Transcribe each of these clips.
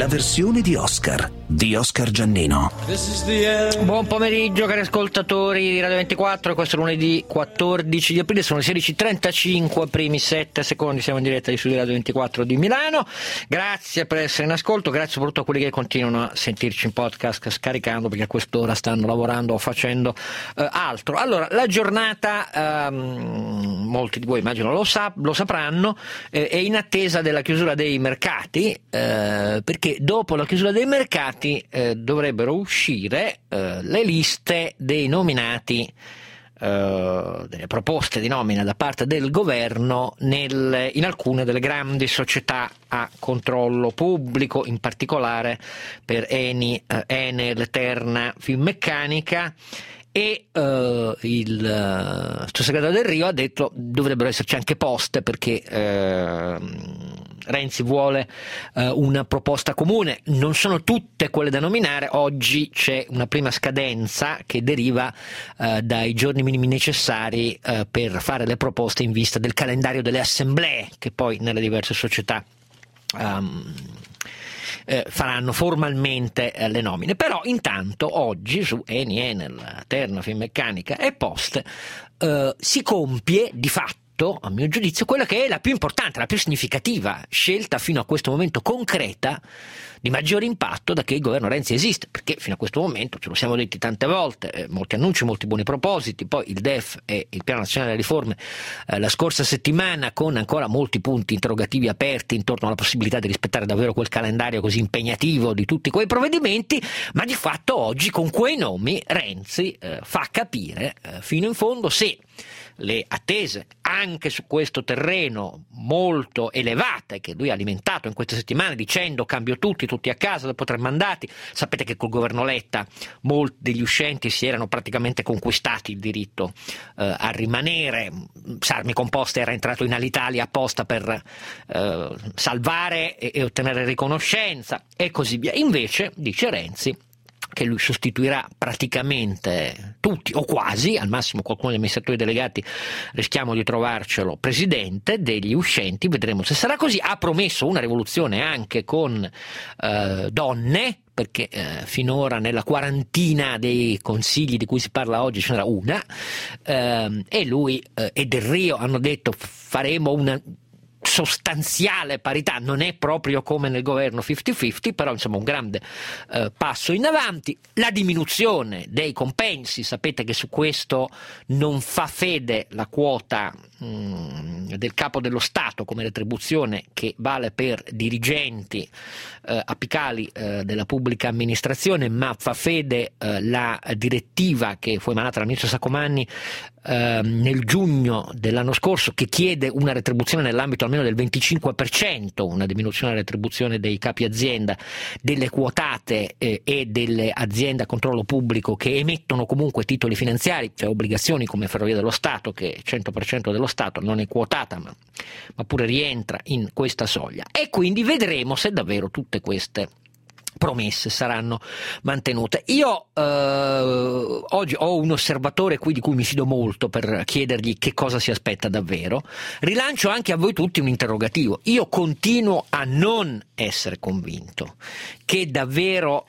la versione di Oscar Giannino. Buon pomeriggio cari ascoltatori di Radio 24, questo è lunedì 14 di aprile, sono le 16:35, primi 7 secondi, siamo in diretta di Studio Radio 24 di Milano. Grazie per essere in ascolto, grazie soprattutto a quelli che continuano a sentirci in podcast scaricando, perché a quest'ora stanno lavorando o facendo altro. Allora, la giornata, molti di voi immagino lo sapranno, è in attesa della chiusura dei mercati, perché dopo la chiusura dei mercati dovrebbero uscire le liste dei nominati, delle proposte di nomina da parte del governo in alcune delle grandi società a controllo pubblico, in particolare per Eni, Enel, Terna, Finmeccanica. E il sottosegretario Del Rio ha detto dovrebbero esserci anche poste, perché Renzi vuole una proposta comune. Non sono tutte quelle da nominare, oggi c'è una prima scadenza che deriva dai giorni minimi necessari per fare le proposte in vista del calendario delle assemblee che poi nelle diverse società faranno formalmente le nomine. Però intanto oggi su Eni, Enel, Terna, Finmeccanica e Poste si compie di fatto, a mio giudizio, quella che è la più importante, la più significativa scelta fino a questo momento concreta di maggiore impatto da che il governo Renzi esiste, perché fino a questo momento, ce lo siamo detti tante volte, molti annunci, molti buoni propositi, poi il DEF e il Piano Nazionale delle Riforme la scorsa settimana, con ancora molti punti interrogativi aperti intorno alla possibilità di rispettare davvero quel calendario così impegnativo di tutti quei provvedimenti, ma di fatto oggi con quei nomi Renzi fa capire fino in fondo se le attese anche su questo terreno molto elevate che lui ha alimentato in queste settimane dicendo cambio tutti a casa dopo 3 mandati. Sapete che col governo Letta molti degli uscenti si erano praticamente conquistati il diritto a rimanere. Sarmi Composta era entrato in Alitalia apposta per salvare e ottenere riconoscenza e così via. Invece dice Renzi che lui sostituirà praticamente tutti o quasi, al massimo qualcuno degli amministratori delegati rischiamo di trovarcelo presidente, degli uscenti vedremo se sarà così. Ha promesso una rivoluzione anche con donne, perché finora nella quarantina dei consigli di cui si parla oggi ce n'era una, e lui e Del Rio hanno detto faremo una sostanziale parità. Non è proprio come nel governo 50-50, però insomma un grande passo in avanti. La diminuzione dei compensi, sapete che su questo non fa fede la quota del capo dello Stato come retribuzione che vale per dirigenti apicali della pubblica amministrazione, ma fa fede la direttiva che fu emanata dal ministro Saccomanni nel giugno dell'anno scorso, che chiede una retribuzione nell'ambito almeno del 25%, una diminuzione della retribuzione dei capi azienda, delle quotate e delle aziende a controllo pubblico che emettono comunque titoli finanziari, cioè obbligazioni come Ferrovie dello Stato, che è 100% dello Stato, non è quotata ma pure rientra in questa soglia. E quindi vedremo se davvero tutte queste promesse saranno mantenute. Io oggi ho un osservatore qui di cui mi fido molto per chiedergli che cosa si aspetta davvero. Rilancio anche a voi tutti un interrogativo. Io continuo a non essere convinto che davvero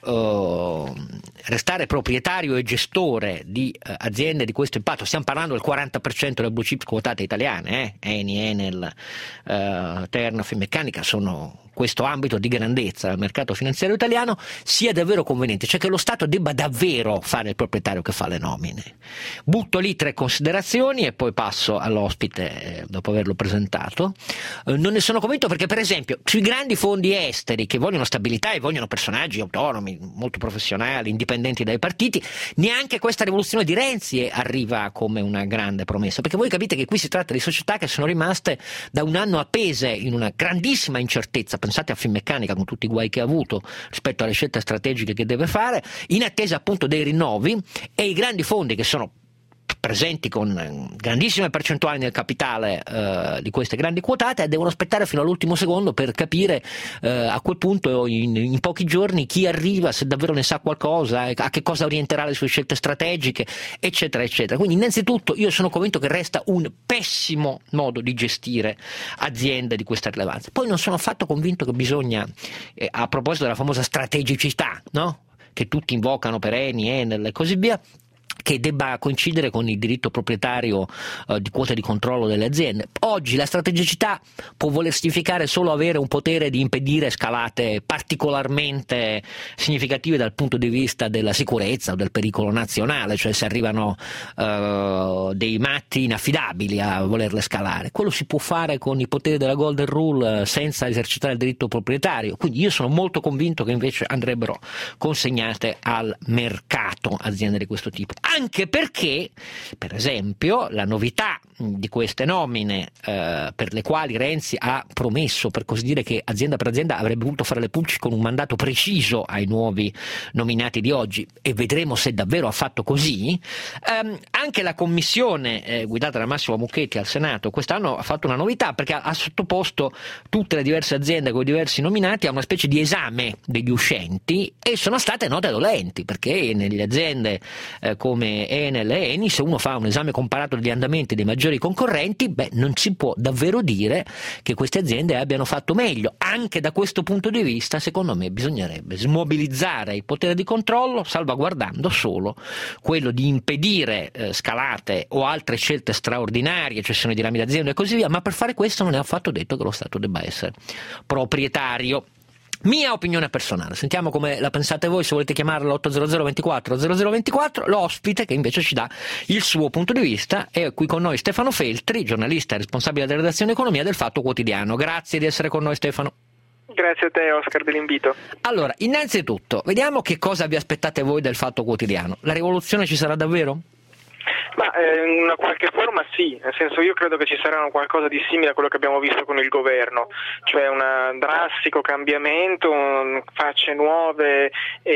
restare proprietario e gestore di aziende di questo impatto, stiamo parlando del 40% delle blue chips quotate italiane, Eni, Enel, Terna, Finmeccanica, sono questo ambito di grandezza del mercato finanziario italiano, sia davvero conveniente, cioè che lo Stato debba davvero fare il proprietario che fa le nomine. Butto lì 3 considerazioni e poi passo all'ospite dopo averlo presentato. Non ne sono convinto perché, per esempio, sui grandi fondi esteri che vogliono stabilità e vogliono personaggi autonomi, molto professionali, indipendenti dai partiti, neanche questa rivoluzione di Renzi arriva come una grande promessa, perché voi capite che qui si tratta di società che sono rimaste da un anno appese in una grandissima incertezza. Pensate a Finmeccanica con tutti i guai che ha avuto rispetto alle scelte strategiche che deve fare, in attesa appunto dei rinnovi, e i grandi fondi che sono presenti con grandissime percentuali nel capitale di queste grandi quotate, devono aspettare fino all'ultimo secondo per capire a quel punto in pochi giorni chi arriva, se davvero ne sa qualcosa, a che cosa orienterà le sue scelte strategiche, eccetera eccetera. Quindi innanzitutto io sono convinto che resta un pessimo modo di gestire aziende di questa rilevanza. Poi non sono affatto convinto che bisogna, a proposito della famosa strategicità, no? Che tutti invocano per Eni, Enel e così via, che debba coincidere con il diritto proprietario di quote di controllo delle aziende. Oggi la strategicità può voler significare solo avere un potere di impedire scalate particolarmente significative dal punto di vista della sicurezza o del pericolo nazionale, cioè se arrivano dei matti inaffidabili a volerle scalare. Quello si può fare con i poteri della Golden Rule senza esercitare il diritto proprietario, quindi io sono molto convinto che invece andrebbero consegnate al mercato aziende di questo tipo. Anche perché, per esempio, la novità di queste nomine per le quali Renzi ha promesso, per così dire, che azienda per azienda avrebbe voluto fare le pulci con un mandato preciso ai nuovi nominati di oggi, e vedremo se davvero ha fatto così. Anche la commissione guidata da Massimo Mucchetti al Senato quest'anno ha fatto una novità, perché ha sottoposto tutte le diverse aziende con i diversi nominati a una specie di esame degli uscenti, e sono state note dolenti, perché nelle aziende come Enel e Eni, se uno fa un esame comparato degli andamenti dei maggiori concorrenti, non si può davvero dire che queste aziende abbiano fatto meglio. Anche da questo punto di vista, secondo me, bisognerebbe smobilizzare il potere di controllo, salvaguardando solo quello di impedire scalate o altre scelte straordinarie, cessioni di rami d'azienda e così via, ma per fare questo non è affatto detto che lo Stato debba essere proprietario. Mia opinione personale, sentiamo come la pensate voi, se volete chiamarla 800 24 0024, l'ospite che invece ci dà il suo punto di vista è qui con noi Stefano Feltri, giornalista e responsabile della redazione Economia del Fatto Quotidiano. Grazie di essere con noi, Stefano. Grazie a te, Oscar, dell'invito. Allora, innanzitutto, vediamo che cosa vi aspettate voi del Fatto Quotidiano. La rivoluzione ci sarà davvero? Ma in una qualche forma sì, nel senso, io credo che ci sarà qualcosa di simile a quello che abbiamo visto con il governo, cioè un drastico cambiamento, facce nuove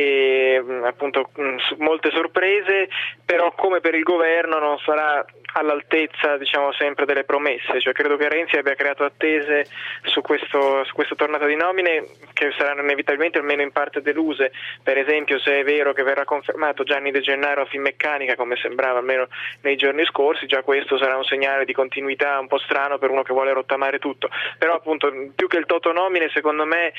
e appunto molte sorprese, però come per il governo non sarà all'altezza, diciamo, sempre delle promesse. Cioè credo che Renzi abbia creato attese su questa tornata di nomine che saranno inevitabilmente almeno in parte deluse. Per esempio, se è vero che verrà confermato Gianni De Gennaro a Finmeccanica, come sembrava almeno nei giorni scorsi, già questo sarà un segnale di continuità un po' strano per uno che vuole rottamare tutto. Però appunto, più che il toto nomine, secondo me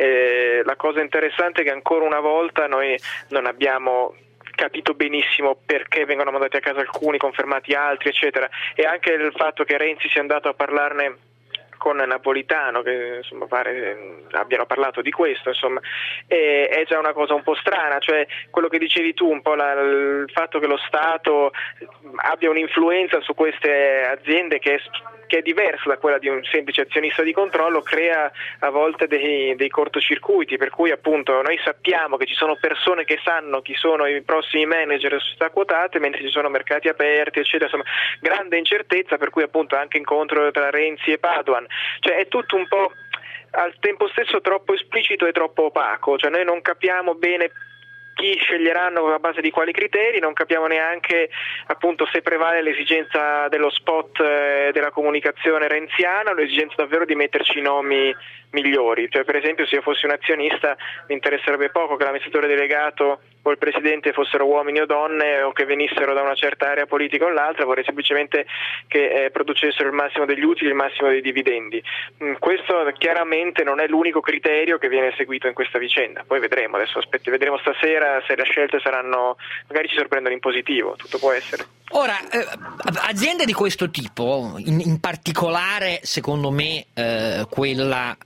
la cosa interessante è che ancora una volta noi non abbiamo capito benissimo perché vengono mandati a casa alcuni, confermati altri, eccetera, e anche il fatto che Renzi sia andato a parlarne con Napolitano, che insomma pare abbiano parlato di questo, insomma è già una cosa un po' strana, cioè quello che dicevi tu, un po' il fatto che lo Stato abbia un'influenza su queste aziende che è diversa da quella di un semplice azionista di controllo, crea a volte dei cortocircuiti, per cui appunto noi sappiamo che ci sono persone che sanno chi sono i prossimi manager delle società quotate, mentre ci sono mercati aperti, eccetera, insomma grande incertezza, per cui appunto anche incontro tra Renzi e Padoan, cioè è tutto un po' al tempo stesso troppo esplicito e troppo opaco, cioè noi non capiamo bene chi sceglieranno a base di quali criteri, non capiamo neanche appunto se prevale l'esigenza dello spot della comunicazione renziana o l'esigenza davvero di metterci i nomi migliori. Cioè, per esempio, se io fossi un azionista mi interesserebbe poco che l'amministratore delegato o il presidente fossero uomini o donne, o che venissero da una certa area politica o l'altra, vorrei semplicemente che producessero il massimo degli utili, il massimo dei dividendi. Questo chiaramente non è l'unico criterio che viene seguito in questa vicenda, poi vedremo, vedremo stasera se le scelte saranno, magari ci sorprendono in positivo, tutto può essere. Ora, aziende di questo tipo, in particolare secondo me quella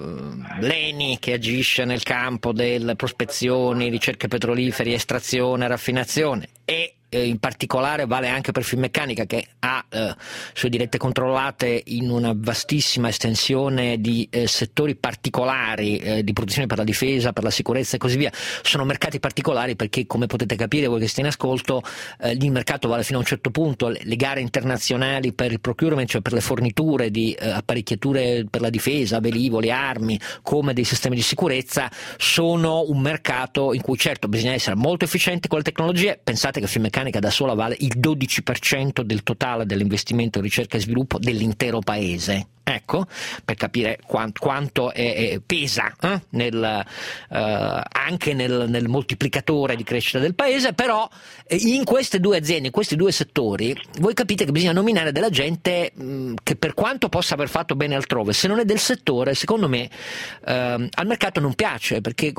l'Eni, che agisce nel campo delle prospezioni, ricerche petrolifere, estrazione, raffinazione, e in particolare vale anche per Finmeccanica, che ha sue dirette controllate in una vastissima estensione di settori particolari di produzione per la difesa, per la sicurezza e così via. Sono mercati particolari perché, come potete capire voi che siete in ascolto, lì il mercato vale fino a un certo punto. Le gare internazionali per il procurement, cioè per le forniture di apparecchiature per la difesa, velivoli, armi, come dei sistemi di sicurezza, sono un mercato in cui certo bisogna essere molto efficienti con le tecnologie. Pensate che Finmeccanica Finmeccanica da sola vale il 12% del totale dell'investimento in ricerca e sviluppo dell'intero paese. Ecco, per capire quanto pesa anche nel moltiplicatore di crescita del paese. Però in queste due aziende, in questi due settori, voi capite che bisogna nominare della gente che, per quanto possa aver fatto bene altrove, se non è del settore, secondo me al mercato non piace, perché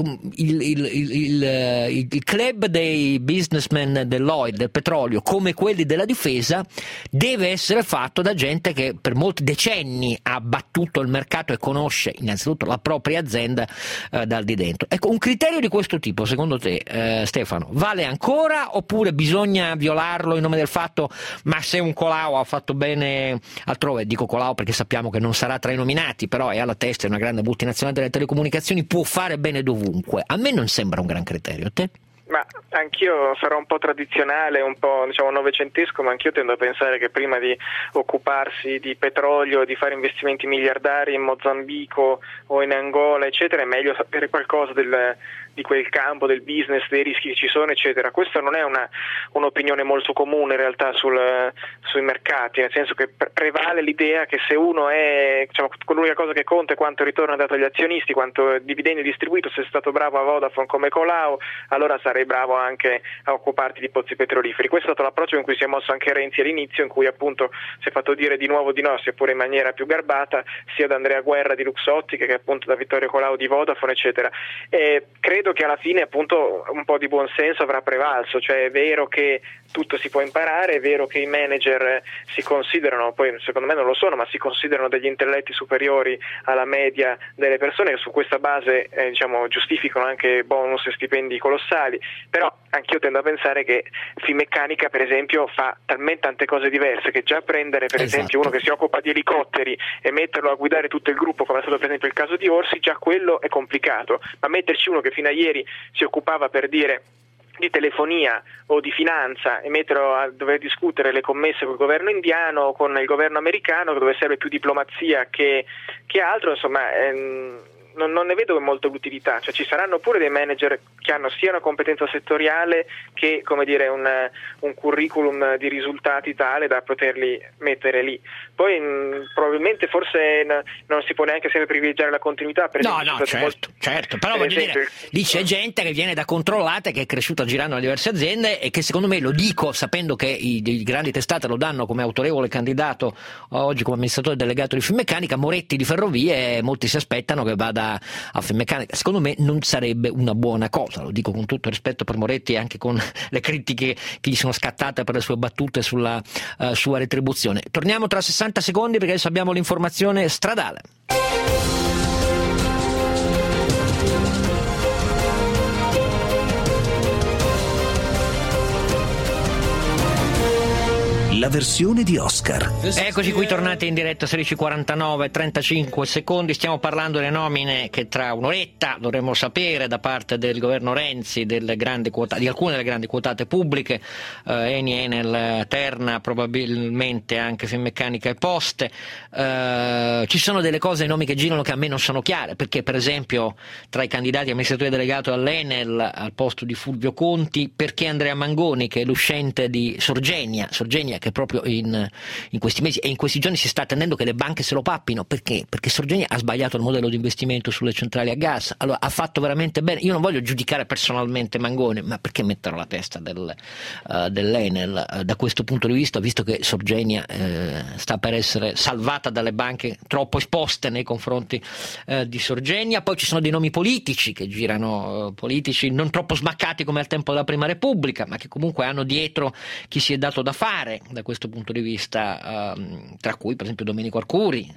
il club dei businessmen dell'oil, del petrolio, come quelli della difesa, deve essere fatto da gente che per molti decenni ha battuto il mercato e conosce innanzitutto la propria azienda dal di dentro. Ecco, un criterio di questo tipo, secondo te, Stefano, vale ancora, oppure bisogna violarlo in nome del fatto ma se un Colau ha fatto bene altrove, dico Colau perché sappiamo che non sarà tra i nominati, però è alla testa di una grande multinazionale delle telecomunicazioni, può fare bene dovunque? A me non sembra un gran criterio, a te? Ma anch'io sarò un po' tradizionale, un po' novecentesco, ma anch'io tendo a pensare che prima di occuparsi di petrolio, di fare investimenti miliardari in Mozambico o in Angola, eccetera, è meglio sapere qualcosa di quel campo, del business, dei rischi che ci sono, eccetera. Questa non è un'opinione molto comune in realtà sui mercati, nel senso che prevale l'idea che se uno è, l'unica cosa che conta è quanto ritorno dato agli azionisti, quanto dividendi distribuito, se è stato bravo a Vodafone come Colau, allora sarei bravo anche a occuparti di pozzi petroliferi. Questo è stato l'approccio in cui si è mosso anche Renzi all'inizio, in cui appunto si è fatto dire di nuovo di no, seppure in maniera più garbata, sia da Andrea Guerra di Luxottica che appunto da Vittorio Colau di Vodafone, eccetera. Credo che alla fine appunto un po' di buonsenso avrà prevalso, cioè è vero che tutto si può imparare, è vero che i manager si considerano, poi secondo me non lo sono, ma si considerano degli intelletti superiori alla media delle persone, che su questa base giustificano anche bonus e stipendi colossali. Però anch'io tendo a pensare che Finmeccanica per esempio fa talmente tante cose diverse che già prendere per esempio uno che si occupa di elicotteri e metterlo a guidare tutto il gruppo, come è stato per esempio il caso di Orsi, già quello è complicato, ma metterci uno che fino a ieri si occupava, per dire, di telefonia o di finanza e metterlo a dover discutere le commesse con il governo indiano o con il governo americano, dove serve più diplomazia che altro, insomma non ne vedo molto l'utilità. Cioè ci saranno pure dei manager che hanno sia una competenza settoriale che, come dire, un curriculum di risultati tale da poterli mettere lì. Poi probabilmente forse non si può neanche sempre privilegiare la continuità. Per esempio, certo, però voglio dire, lì c'è gente che viene da controllata, che è cresciuta girando in diverse aziende e che secondo me, lo dico sapendo che i grandi testate lo danno come autorevole candidato oggi come amministratore delegato di Finmeccanica, Moretti di Ferrovie, molti si aspettano che vada a Finmeccanica. Secondo me non sarebbe una buona cosa, lo dico con tutto rispetto per Moretti e anche con le critiche che gli sono scattate per le sue battute sulla sua retribuzione. Torniamo tra 60 secondi perché adesso abbiamo l'informazione stradale. La versione di Oscar. Eccoci qui tornati in diretta 16:49, 35 secondi. Stiamo parlando delle nomine che tra un'oretta dovremo sapere da parte del governo Renzi di alcune delle grandi quotate pubbliche, Eni, Enel, Terna, probabilmente anche Finmeccanica e Poste. Ci sono delle cose, nomi che girano, che a me non sono chiare, perché per esempio tra i candidati amministratore delegato all'Enel al posto di Fulvio Conti, perché Andrea Mangoni, che è l'uscente di Sorgenia che proprio in questi mesi e in questi giorni si sta attendendo che le banche se lo pappino. Perché Sorgenia ha sbagliato il modello di investimento sulle centrali a gas. Allora ha fatto veramente bene. Io non voglio giudicare personalmente Mangoni, ma perché metterlo alla testa dell'Enel da questo punto di vista, visto che Sorgenia sta per essere salvata dalle banche troppo esposte nei confronti di Sorgenia. Poi ci sono dei nomi politici che girano, politici non troppo smaccati come al tempo della Prima Repubblica, ma che comunque hanno dietro chi si è dato da fare da questo punto di vista, tra cui per esempio Domenico Arcuri,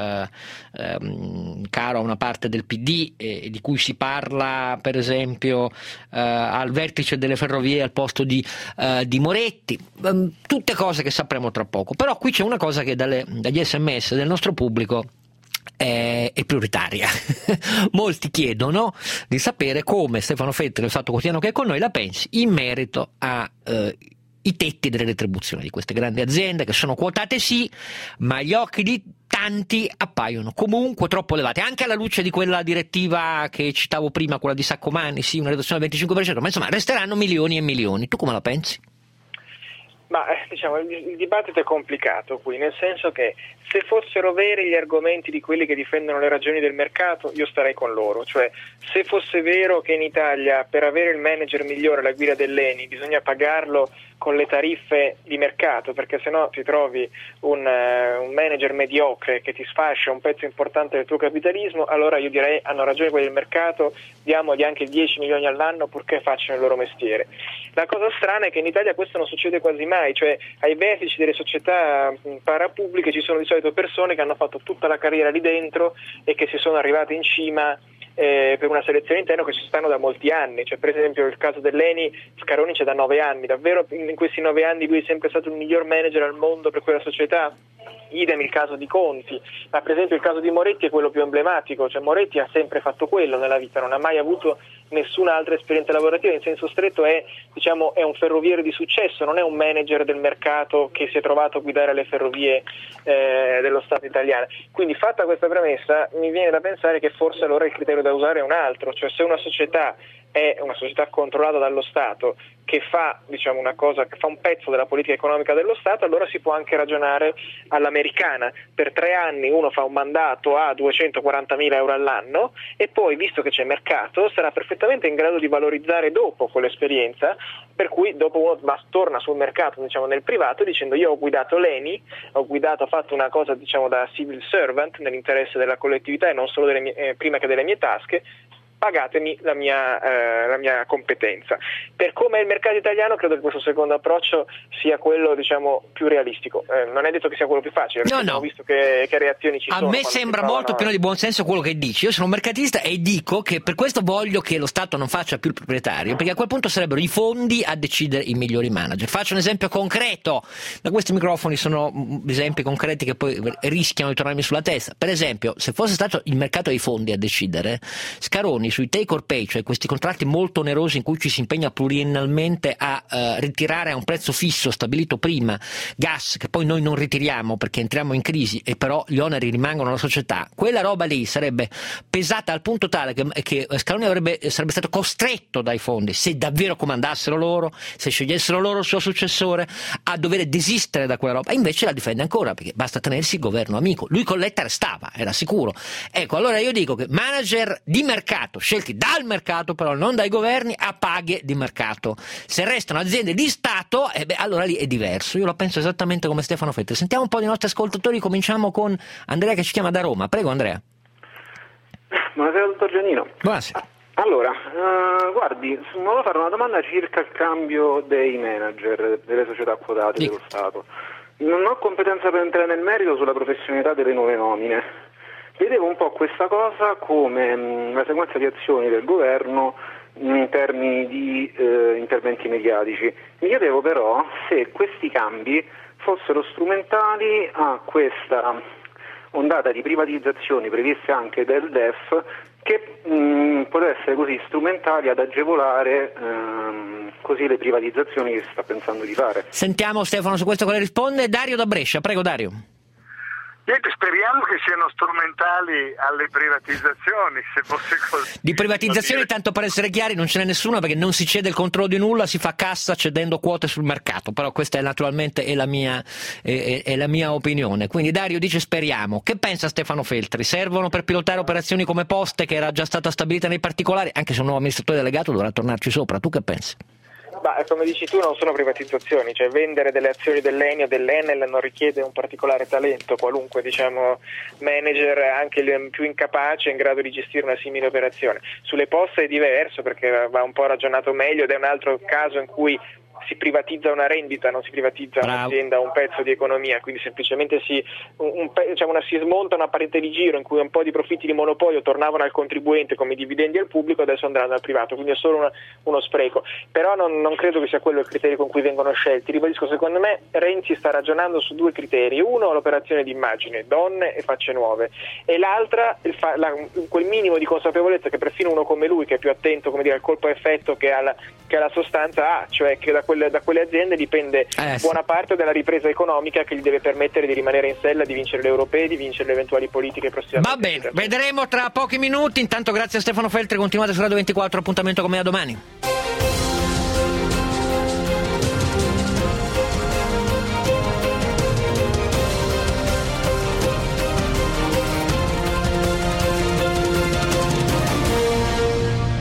caro a una parte del PD, di cui si parla per esempio al vertice delle ferrovie al posto di Moretti. Tutte cose che sapremo tra poco. Però qui c'è una cosa che dagli SMS del nostro pubblico è prioritaria. Molti chiedono di sapere come Stefano Feltri, del Fatto Quotidiano che è con noi, la pensi in merito a i tetti delle retribuzioni di queste grandi aziende che sono quotate sì, ma agli occhi di tanti appaiono comunque troppo elevate, anche alla luce di quella direttiva che citavo prima, quella di Saccomanni, sì, una riduzione del 25%, ma insomma resteranno milioni e milioni. Tu come la pensi? Ma diciamo il dibattito è complicato qui, nel senso che se fossero veri gli argomenti di quelli che difendono le ragioni del mercato, io starei con loro. Cioè, se fosse vero che in Italia per avere il manager migliore alla guida dell'ENI bisogna pagarlo con le tariffe di mercato, perché sennò ti trovi un manager mediocre che ti sfascia un pezzo importante del tuo capitalismo, allora io direi hanno ragione quelli del mercato, diamogli anche 10 milioni all'anno purché facciano il loro mestiere. La cosa strana è che in Italia questo non succede quasi mai, cioè ai vertici delle società parapubbliche ci sono di solito persone che hanno fatto tutta la carriera lì dentro e che si sono arrivate in cima per una selezione interna che ci stanno da molti anni. Cioè, per esempio il caso dell'ENI, Scaroni c'è da 9 anni, davvero in questi 9 anni lui è sempre stato il miglior manager al mondo per quella società? Idem il caso di Conti, ma per esempio il caso di Moretti è quello più emblematico, cioè Moretti ha sempre fatto quello nella vita, non ha mai avuto nessuna altra esperienza lavorativa, in senso stretto è un ferroviere di successo, non è un manager del mercato che si è trovato a guidare le ferrovie dello Stato italiano. Quindi fatta questa premessa mi viene da pensare che forse allora il criterio da usare è un altro, cioè se una società è una società controllata dallo Stato che fa una cosa, che fa un pezzo della politica economica dello Stato, allora si può anche ragionare all'americana. Per 3 anni uno fa un mandato a 240.000 euro all'anno e poi, visto che c'è mercato, sarà perfettamente in grado di valorizzare dopo quell'esperienza, per cui dopo uno torna sul mercato, nel privato, dicendo io ho guidato l'ENI, ho fatto una cosa da civil servant nell'interesse della collettività e non solo prima che delle mie tasche, pagatemi la mia competenza. Per come è il mercato italiano credo che questo secondo approccio sia quello più realistico, non è detto che sia quello più facile, perché abbiamo visto che reazioni ci sono. A me sembra molto pieno di buonsenso quello che dici. Io sono un mercatista e dico che per questo voglio che lo Stato non faccia più il proprietario, perché a quel punto sarebbero i fondi a decidere i migliori manager. Faccio un esempio concreto, da questi microfoni sono esempi concreti che poi rischiano di tornarmi sulla testa. Per esempio, se fosse stato il mercato dei fondi a decidere, Scaroni sui take or pay, cioè questi contratti molto onerosi in cui ci si impegna pluriennalmente a ritirare a un prezzo fisso stabilito prima gas che poi noi non ritiriamo perché entriamo in crisi e però gli oneri rimangono alla società, quella roba lì sarebbe pesata al punto tale che Scaloni sarebbe stato costretto dai fondi, se davvero comandassero loro, se scegliessero loro il suo successore, a dover desistere da quella roba. E invece la difende ancora, perché basta tenersi il governo amico. Lui con Letta restava, era sicuro. Ecco, allora io dico che manager di mercato scelti dal mercato, però non dai governi, a paghe di mercato. Se restano aziende di Stato, allora lì è diverso. Io la penso esattamente come Stefano Feltri. Sentiamo un po' di nostri ascoltatori, cominciamo con Andrea che ci chiama da Roma. Prego Andrea. Buonasera dottor Giannino. Buonasera. Allora, guardi, volevo fare una domanda circa il cambio dei manager delle società quotate dello Stato. Non ho competenza per entrare nel merito sulla professionalità delle nuove nomine. Vedevo un po' questa cosa come la sequenza di azioni del governo in termini di interventi mediatici. Mi chiedevo però se questi cambi fossero strumentali a questa ondata di privatizzazioni previste anche dal DEF che potesse essere così strumentali ad agevolare così le privatizzazioni che si sta pensando di fare. Sentiamo Stefano su questo cosa risponde. Dario da Brescia, prego Dario. Niente, speriamo che siano strumentali alle privatizzazioni, se fosse così. Di privatizzazioni, tanto per essere chiari, non ce n'è nessuna, perché non si cede il controllo di nulla, si fa cassa cedendo quote sul mercato, però questa è naturalmente è la mia opinione. Quindi Dario dice speriamo. Che pensa Stefano Feltri? Servono per pilotare operazioni come Poste, che era già stata stabilita nei particolari? Anche se un nuovo amministratore delegato dovrà tornarci sopra, tu che pensi? Come dici tu, non sono privatizzazioni, cioè vendere delle azioni dell'ENI o dell'Enel non richiede un particolare talento, qualunque manager, anche il più incapace, è in grado di gestire una simile operazione. Sulle Poste è diverso perché va un po' ragionato meglio ed è un altro caso in cui si privatizza una rendita, non si privatizza un'azienda o un pezzo di economia, quindi semplicemente si smonta una parete di giro in cui un po' di profitti di monopolio tornavano al contribuente come dividendi al pubblico, adesso andranno al privato, quindi è solo uno spreco. Però non credo che sia quello il criterio con cui vengono scelti. Ribadisco, secondo me Renzi sta ragionando su 2 criteri: uno, l'operazione di immagine, donne e facce nuove, e l'altra quel minimo di consapevolezza che perfino uno come lui, che è più attento al colpo a effetto che alla sostanza, ha, cioè che da quelle aziende dipende buona parte della ripresa economica che gli deve permettere di rimanere in sella, di vincere le europee, di vincere le eventuali politiche prossimamente. Va bene, vedremo tra pochi minuti. Intanto grazie a Stefano Feltri, continuate su Radio 24, appuntamento con me a domani.